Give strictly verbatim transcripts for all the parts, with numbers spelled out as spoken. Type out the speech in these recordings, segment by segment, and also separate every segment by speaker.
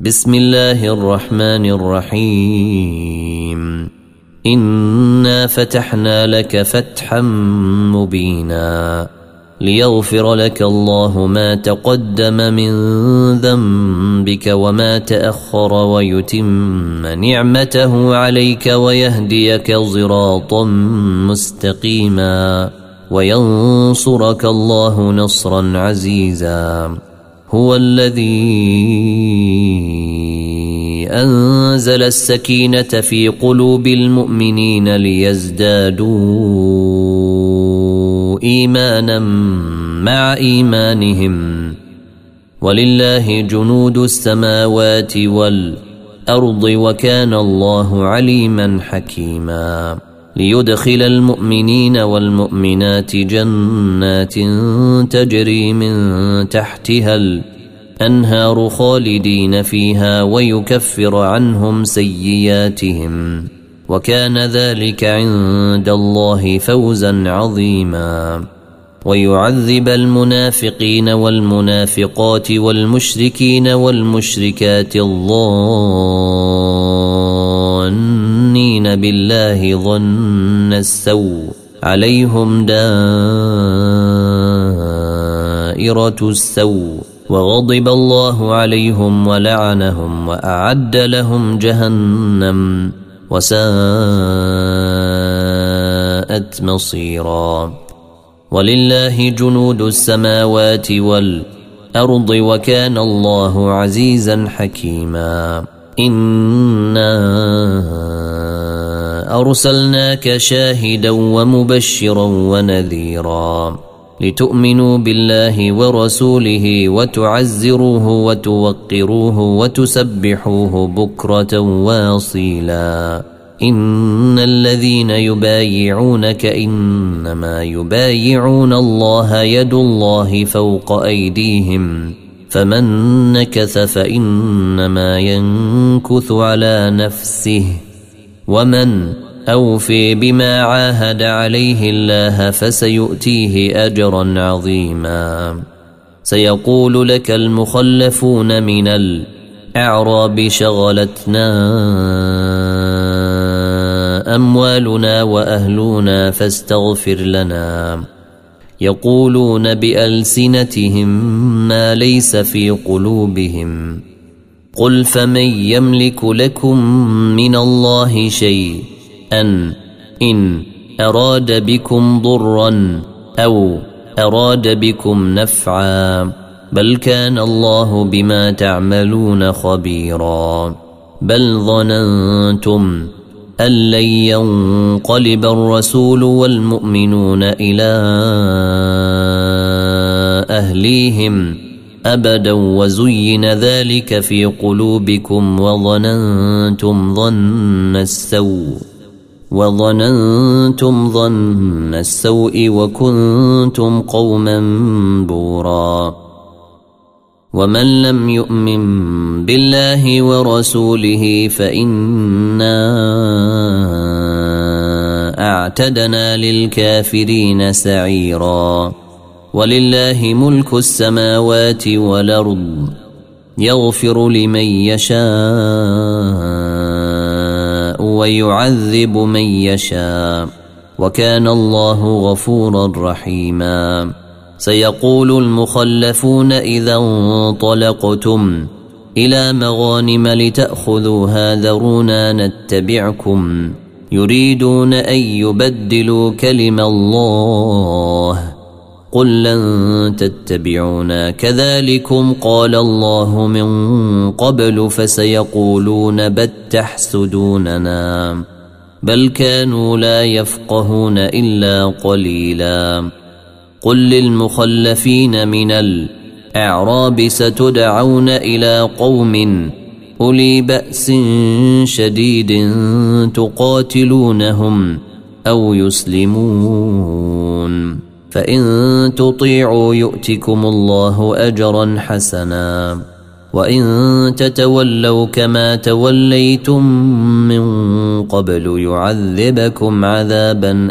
Speaker 1: بسم الله الرحمن الرحيم. إنا فتحنا لك فتحا مبينا ليغفر لك الله ما تقدم من ذنبك وما تأخر ويتم نعمته عليك ويهديك صراطا مستقيما وينصرك الله نصرا عزيزا. هو الذي أنزل السكينة في قلوب المؤمنين ليزدادوا إيمانا مع إيمانهم ولله جنود السماوات والأرض وكان الله عليما حكيما. ليدخل المؤمنين والمؤمنات جنات تجري من تحتها الأنهار خالدين فيها ويكفر عنهم سيئاتهم وكان ذلك عند الله فوزا عظيما. ويعذب المنافقين والمنافقات والمشركين والمشركات الظانين بالله ظن السوء عليهم دائرة السوء وغضب الله عليهم ولعنهم وأعد لهم جهنم وساءت مصيرا. ولله جنود السماوات والأرض وكان الله عزيزا حكيما. إنا أرسلناك شاهدا ومبشرا ونذيرا لتؤمنوا بالله ورسوله وتعزروه وتوقروه وتسبحوه بكرة واصيلا. إن الذين يبايعونك إنما يبايعون الله يد الله فوق أيديهم فمن نكث فإنما ينكث على نفسه ومن أوفي بما عاهد عليه الله فسيؤتيه أجرا عظيما. سيقول لك المخلفون من الأعراب شغلتنا أموالنا وأهلنا فاستغفر لنا. يقولون بألسنتهم ما ليس في قلوبهم قل فمن يملك لكم من الله شيئا إن أراد بكم ضرا أو أراد بكم نفعا بل كان الله بما تعملون خبيرا. بل ظننتم أن لن ينقلب الرسول والمؤمنون إلى أهليهم أبدا وزين ذلك في قلوبكم وظننتم ظن السوء وظننتم ظن السوء وكنتم قوما بورا. ومن لم يؤمن بالله ورسوله فإنا أعتدنا للكافرين سعيرا. ولله ملك السماوات والأرض يغفر لمن يشاء ويعذب من يشاء وكان الله غفورا رحيما. سيقول المخلفون إذا انطلقتم إلى مغانم لتأخذوها ذرونا نتبعكم يريدون أن يبدلوا كلم الله قل لن تتبعونا كذلكم قال الله من قبل فسيقولون بل تحسدوننا بل كانوا لا يفقهون إلا قليلا. قل للمخلفين من الأعراب ستدعون إلى قوم أولي بأس شديد تقاتلونهم أو يسلمون فإن تطيعوا يؤتكم الله أجرا حسنا وإن تتولوا كما توليتم من قبل يعذبكم عذابا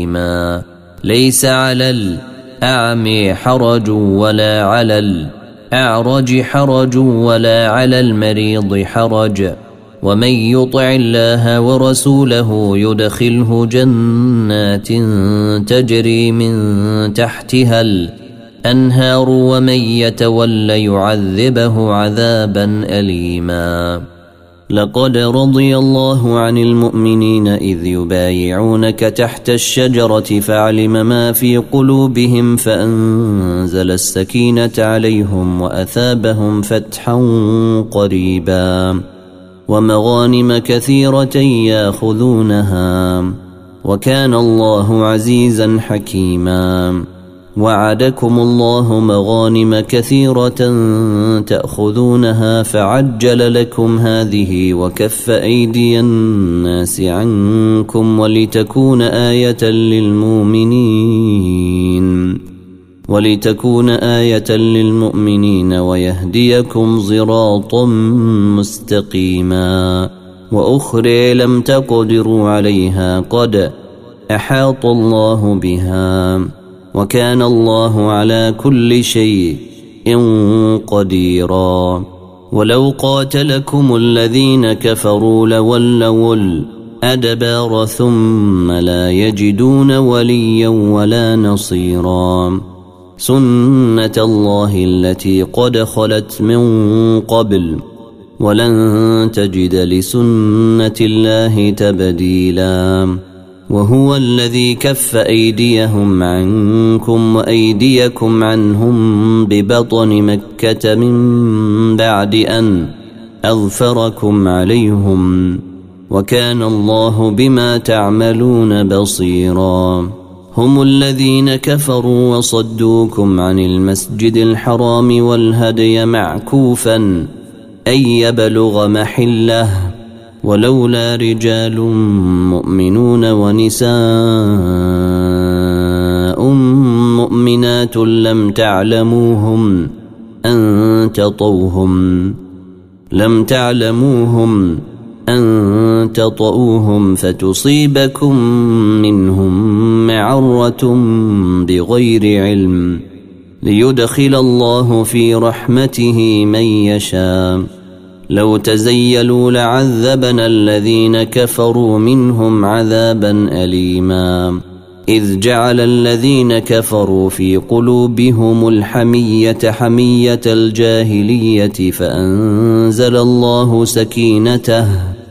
Speaker 1: أليما. ليس على الأعمى حرج ولا على الأعرج حرج ولا على المريض حرج ومن يطع الله ورسوله يدخله جنات تجري من تحتها الأنهار ومن يتول يعذبه عذابا أليما. لقد رضي الله عن المؤمنين إذ يبايعونك تحت الشجرة فعلم ما في قلوبهم فأنزل السكينة عليهم وأثابهم فتحا قريبا ومغانم كثيرة ياخذونها وكان الله عزيزا حكيما. وعدكم الله مغانم كثيرة تأخذونها فعجل لكم هذه وكف أيدي الناس عنكم ولتكون آية للمؤمنين ولتكون آية للمؤمنين ويهديكم صراطا مستقيما. وأخرى لم تقدروا عليها قد أحاط الله بها وكان الله على كل شيء قديرا. ولو قاتلكم الذين كفروا لولوا الأدبار ثم لا يجدون وليا ولا نصيرا. سنة الله التي قد خلت من قبل ولن تجد لسنة الله تبديلا. وهو الذي كف أيديهم عنكم وأيديكم عنهم ببطن مكة من بعد أن أظفركم عليهم وكان الله بما تعملون بصيرا. هم الذين كفروا وصدوكم عن المسجد الحرام والهدي معكوفا أن يبلغ محله ولولا رجال مؤمنون ونساء مؤمنات لم تعلموهم أن تطوهم لم تعلموهم أن تطؤوهم فتصيبكم منهم معرة بغير علم ليدخل الله في رحمته من يشاء. لو تزيلوا لعذبنا الذين كفروا منهم عذابا أليما. إذ جعل الذين كفروا في قلوبهم الحمية حمية الجاهلية فأنزل الله سكينته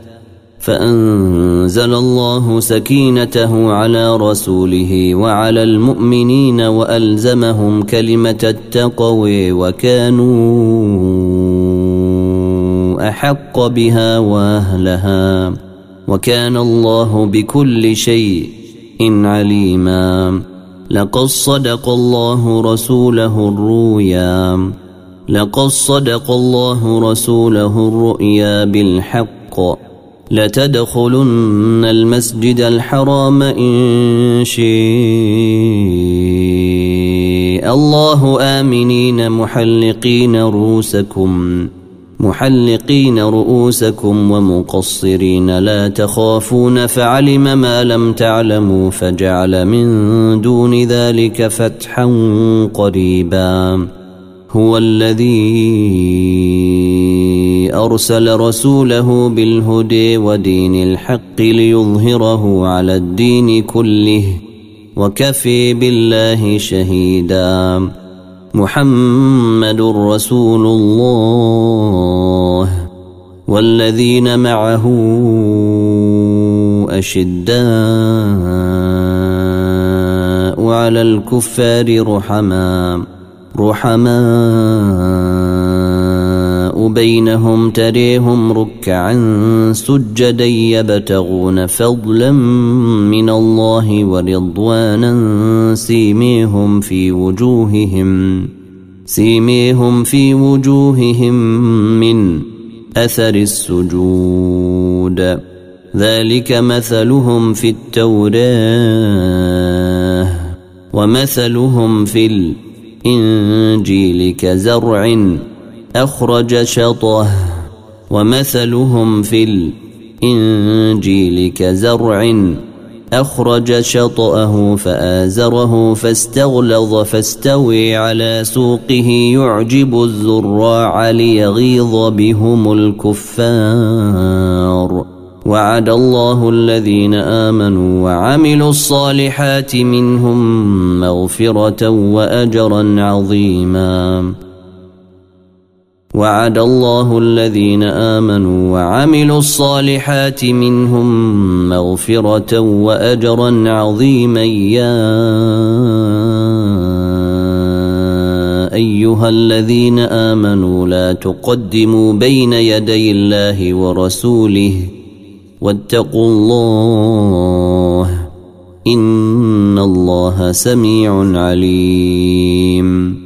Speaker 1: فأنزل الله سكينته على رسوله وعلى المؤمنين وألزمهم كلمة التقوى وكانوا أحق بها وأهلها وكان الله بكل شيء عليما. لقد صدق الله رسوله الرؤيا لقد صدق الله رسوله الرؤيا بالحق لتدخلن المسجد الحرام إن شاء الله آمنين محلقين رؤوسكم محلقين رؤوسكم ومقصرين لا تخافون فعلم ما لم تعلموا فجعل من دون ذلك فتحا قريبا. هو الذي أرسل رسوله بالهدى ودين الحق ليظهره على الدين كله وكفى بالله شهيدا. محمد رسول الله والذين معه أشداء على الكفار رحماء رحماء بينهم تريهم ركعا سجدا يبتغون فضلا من الله ورضوانا سيميهم في وجوههم سيميهم في وجوههم من أثر السجود ذلك مثلهم في التوراة ومثلهم في الإنجيل كزرع أخرج شطه ومثلهم في الإنجيل كزرع أخرج شطأه فآزره فاستغلظ فاستوي على سوقه يعجب الزراع ليغيظ بهم الكفار وعد الله الذين آمنوا وعملوا الصالحات منهم مغفرة وأجرا عظيما وعد الله الذين آمنوا وعملوا الصالحات منهم مغفرة وأجرا عظيما يا أيها الذين آمنوا لا تقدموا بين يدي الله ورسوله واتقوا الله إن الله سميع عليم